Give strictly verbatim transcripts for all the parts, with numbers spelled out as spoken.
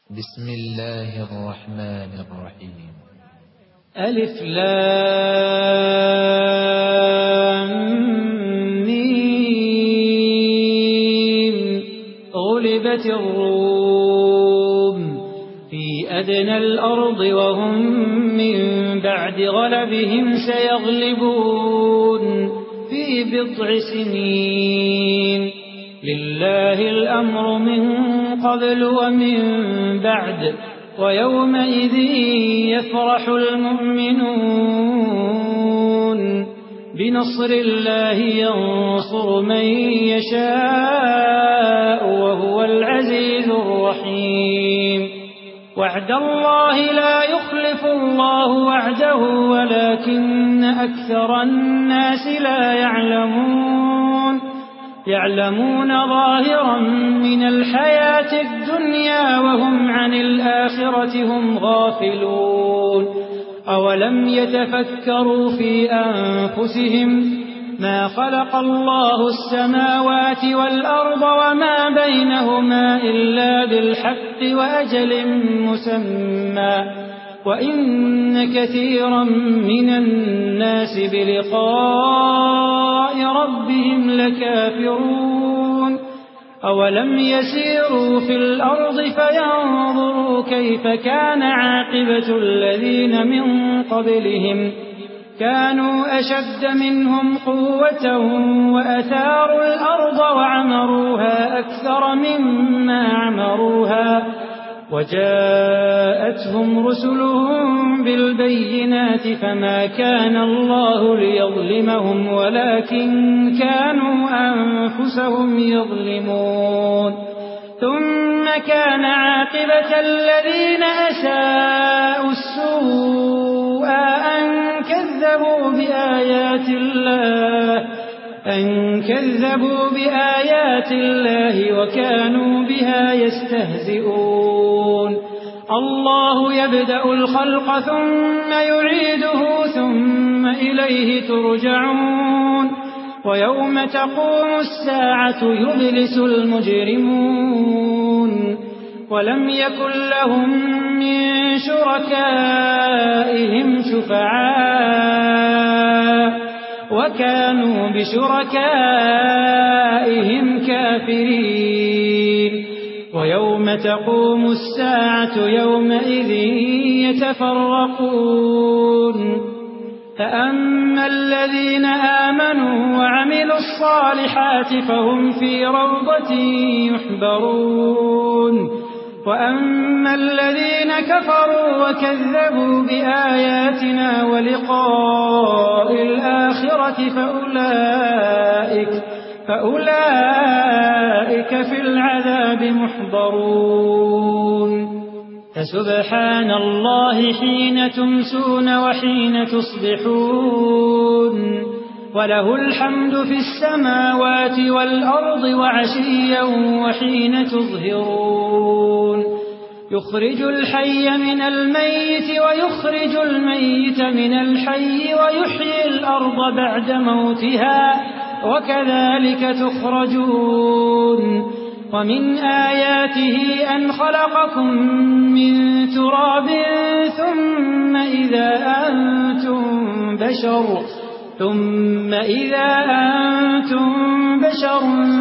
بسم الله الرحمن الرحيم. ألف لام ميم. غلبت الروم في أدنى الأرض وهم من بعد غلبهم سيغلبون في بضع سنين. لله الأمر من قبل ومن بعد ويومئذ يفرح المؤمنون بنصر الله ينصر من يشاء وهو العزيز الرحيم. وعد الله لا يخلف الله وعده ولكن أكثر الناس لا يعلمون يعلمون ظاهرا من الحياة الدنيا وهم عن الآخرة هم غافلون. أولم يتفكروا في أنفسهم ما خلق الله السماوات والأرض وما بينهما إلا بالحق وأجل مسمى وإن كثيرا من الناس بلقاء ربهم لكافرون. أولم يسيروا في الأرض فينظروا كيف كان عاقبة الذين من قبلهم كانوا أشد منهم قوة وأثاروا الأرض وعمروها أكثر مما عمروها وجاءتهم رسلهم بالبينات فما كان الله ليظلمهم ولكن كانوا أنفسهم يظلمون. ثم كان عاقبة الذين أساءوا السوء أن كذبوا بآيات الله أن كذبوا بآيات الله وكانوا بها يستهزئون. الله يبدأ الخلق ثم يعيده ثم إليه ترجعون. ويوم تقوم الساعة يبلس المجرمون ولم يكن لهم من شركائهم شفعاء وكانوا بشركائهم كافرين. ويوم تقوم الساعة يومئذ يتفرقون فأما الذين آمنوا وعملوا الصالحات فهم في روضة يحبرون وأما الذين كفروا وكذبوا بآياتنا ولقاء الآخرة فأولئك, فأولئك في العذاب محضرون. فسبحان الله حين تمسون وحين تصبحون وله الحمد في السماوات والأرض وعشيا وحين تظهرون. يخرج الحي من الميت ويخرج الميت من الحي ويحيي الأرض بعد موتها وكذلك تخرجون. ومن آياته أن خلقكم من تراب ثم إذا أنتم بشر ثم إذا أنتم بشر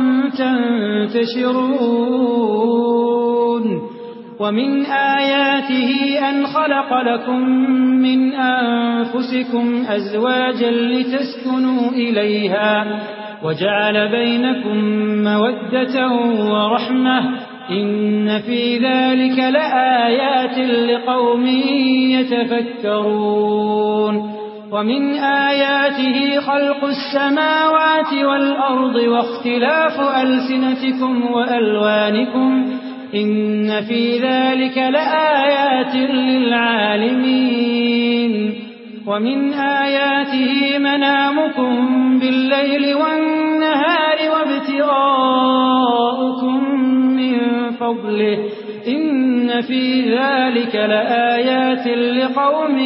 تنتشرون. ومن آياته أن خلق لكم من أنفسكم أزواجا لتسكنوا إليها وجعل بينكم مودة ورحمة إن في ذلك لآيات لقوم يتفكرون. ومن آياته خلق السماوات والأرض واختلاف ألسنتكم وألوانكم إن في ذلك لآيات للعالمين. ومن آياته منامكم بالليل والنهار وابتغاؤكم من فضله إن في ذلك لآيات لقوم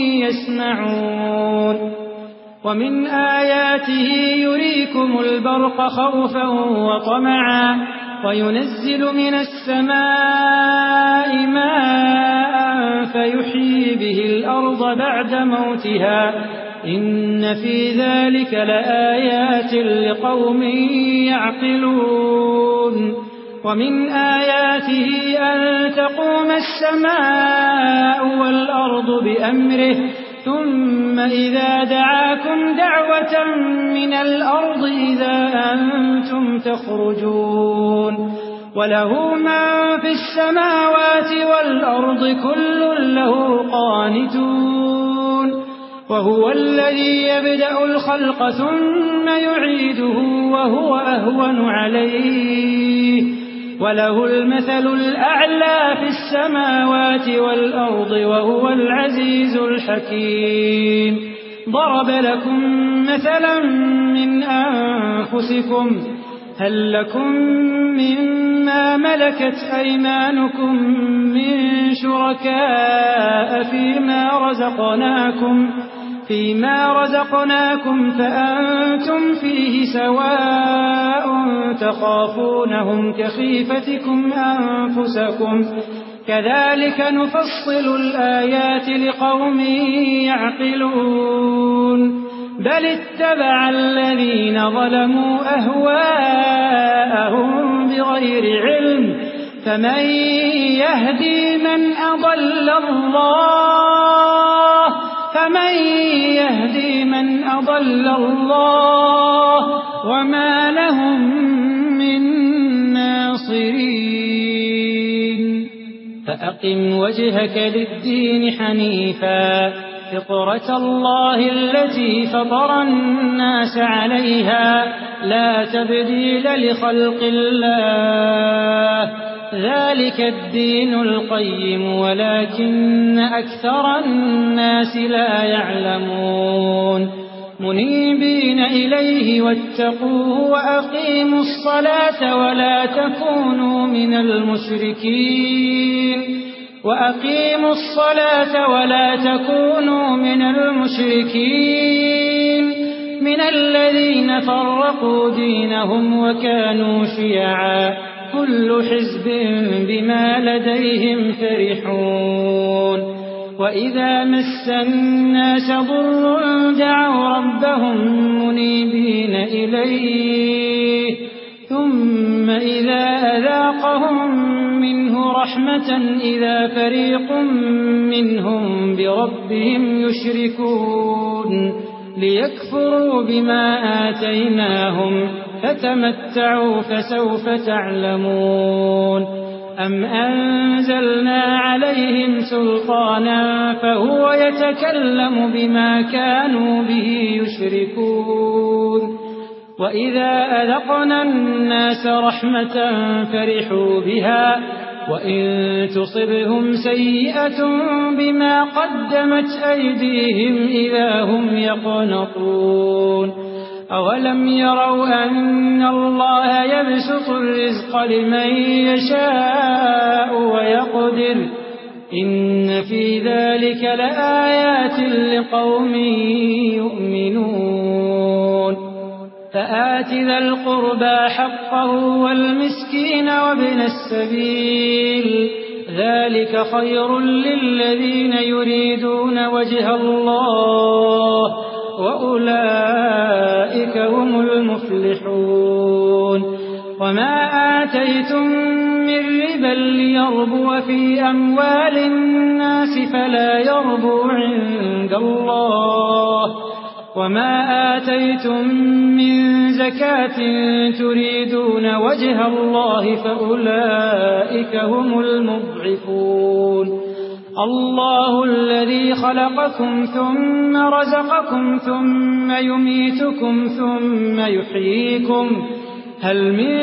يسمعون. ومن آياته يريكم البرق خوفا وطمعا وينزل من السماء يحيي به الأرض بعد موتها إن في ذلك لآيات لقوم يعقلون ومن آياته أن تقوم السماء والأرض بأمره ثم إذا دعاكم دعوة من الأرض إذا أنتم تخرجون وله ما في السماوات والأرض كل له قانتون وهو الذي يبدأ الخلق ثم يعيده وهو أهون عليه وله المثل الأعلى في السماوات والأرض وهو العزيز الحكيم ضرب لكم مثلا من أنفسكم هل لكم مما ملكت أيمانكم من شركاء فيما رزقناكم فيما رزقناكم فأنتم فيه سواء تخافونهم كخيفتكم أنفسكم كذلك نفصل الآيات لقوم يعقلون بل اتبع الذين ظلموا أهواءهم بغير علم فمن يهدي من أضل الله فمن يهدي من أضل الله وما لهم من ناصرين فأقم وجهك للدين حنيفا فطرة الله التي فطر الناس عليها لا تبديل لخلق الله ذلك الدين القيم ولكن أكثر الناس لا يعلمون منيبين إليه واتقوه وأقيموا الصلاة ولا تكونوا من المشركين وأقيموا الصلاة ولا تكونوا من المشركين من الذين فرقوا دينهم وكانوا شيعا كل حزب بما لديهم فرحون وإذا مس الناس ضر دعوا ربهم منيبين إليه ثم إذا أذاقهم منه رحمة إذا فريق منهم بربهم يشركون ليكفروا بما آتيناهم فتمتعوا فسوف تعلمون أم أنزلنا عليهم سلطانا فهو يتكلم بما كانوا به يشركون وإذا أذقنا الناس رحمة فرحوا بها وإن تصبهم سيئة بما قدمت أيديهم إذا هم يقنطون أولم يروا أن الله يبسط الرزق لمن يشاء ويقدر إن في ذلك لآيات لقوم يؤمنون فآت ذا القربى حقه والمسكين وابن السبيل ذلك خير للذين يريدون وجه الله وأولئك هم المفلحون وما آتيتم من ربا ليربو في أموال الناس فلا يربو عند الله وما آتيتم من زكاة تريدون وجه الله فأولئك هم المضعفون الله الذي خلقكم ثم رزقكم ثم يميتكم ثم يحييكم هل من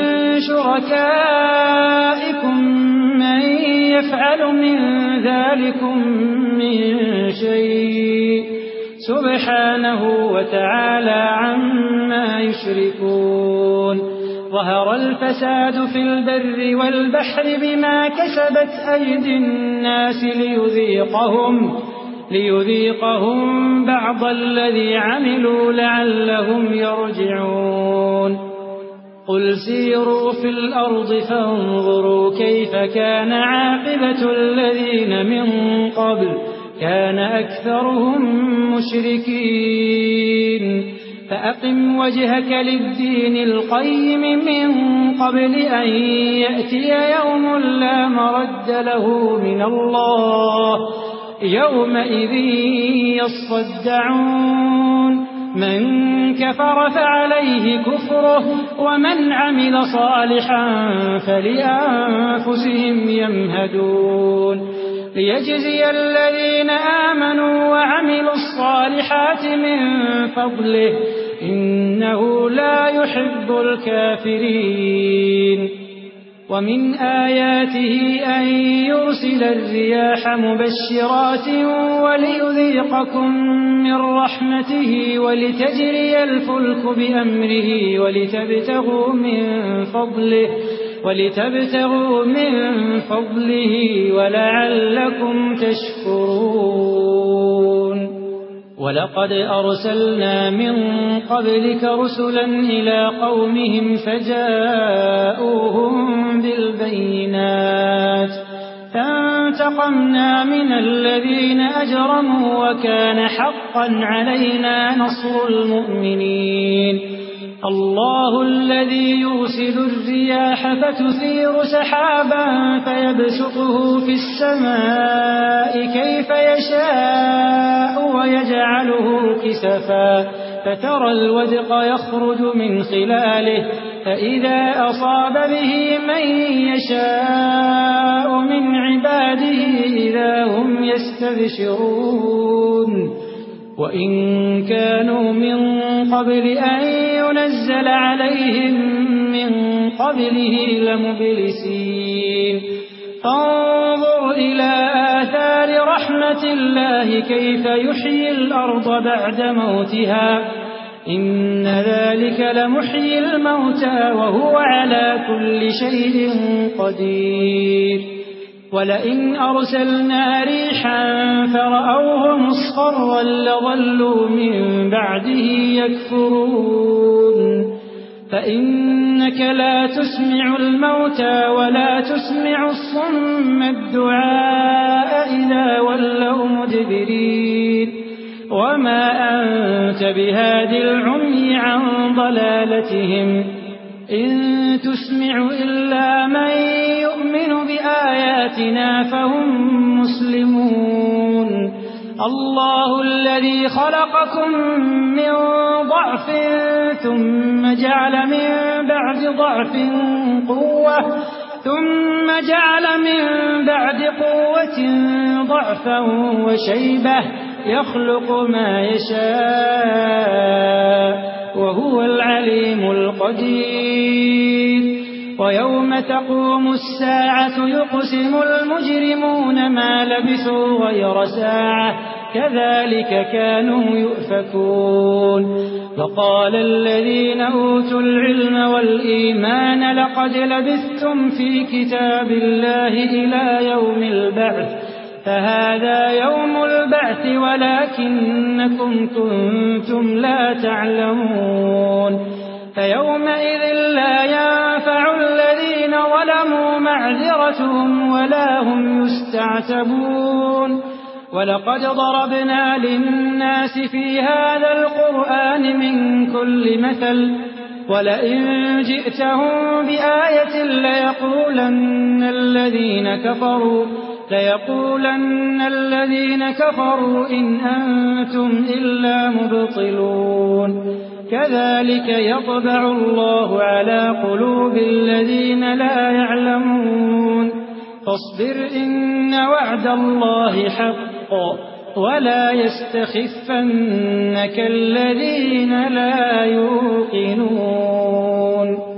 شركائكم من يفعل من ذلكم من شيء سبحانه وتعالى عما يشركون ظهر الفساد في البر والبحر بما كسبت أيدي الناس ليذيقهم ليذيقهم بعض. بعض الذي عملوا لعلهم يرجعون. أعوذ بالله من الشيطان الرجيم. بسم الله الرحمن الرحيم. الحمد لله رب العالمين، والصلاة والسلام على رسوله الأمين، محمد بن عبد الله وعلى آله وصحبه أجمعين. قل سيروا في الأرض فانظروا كيف كان عاقبة الذين من قبل كان أكثرهم مشركين فأقم وجهك للدين القيم من قبل أن يأتي يوم لا مرد له من الله يومئذ يصدعون من كفر فعليه كفره ومن عمل صالحا فلأنفسهم يمهدون ليجزي الذين آمنوا وعملوا الصالحات من فضله إنه لا يحب الكافرين ومن آياته أن يرسل الرياح مبشرات وليذيقكم من رحمته ولتجري الفلك بأمره ولتبتغوا من فضله ولتبتغوا من فضله ولعلكم تشكرون ولقد أرسلنا من قبلك رسلا إلى قومهم فجاءوهم بالبينات فانتقمنا من الذين أجرموا وكان حقا علينا نصر المؤمنين الله الذي يرسل الرياح فتثير سحابا فيبسطه في السماء كيف يشاء ويجعله كسفا فترى الودق يخرج من خلاله فإذا أصاب به من يشاء من عباده إذا هم يستبشرون وإن كانوا من قبل أن ينزل عليهم من قبله لمبلسين فانظر إلى آثار رحمة الله كيف يحيي الأرض بعد موتها إن ذلك لمحيي الموتى وهو على كل شيء قدير ولئن أرسلنا ريحا فرأوه مصفرا لظلوا من بعده يكفرون فإنك لا تسمع الموتى ولا تسمع الصم الدعاء إذا ولوا مدبرين وما أنت بهاد العمي عن ضلالتهم إن تسمع إلا من يؤمن بآياتنا فهم مسلمون الله الذي خلقكم من ضعف ثم جعل من بعد ضعف قوة ثم جعل من بعد قوة ضعفا وشيبة يخلق ما يشاء وهو العليم القدير ويوم تقوم الساعة يقسم المجرمون ما لبثوا غير ساعة كذلك كانوا يؤفكون وقال الذين أوتوا العلم والإيمان لقد لبثتم في كتاب الله إلى يوم البعث فهذا يوم البعث ولكنكم كنتم لا تعلمون فيومئذ لا ينفع الذين ظلموا معذرتهم ولا هم يستعتبون ولقد ضربنا للناس في هذا القرآن من كل مثل ولئن جئتهم بآية ليقولن الذين كفروا ليقولن الذين كفروا إن أنتم إلا مبطلون كذلك يطبع الله على قلوب الذين لا يعلمون فاصبر إن وعد الله حق ولا يستخفنك الذين لا يوقنون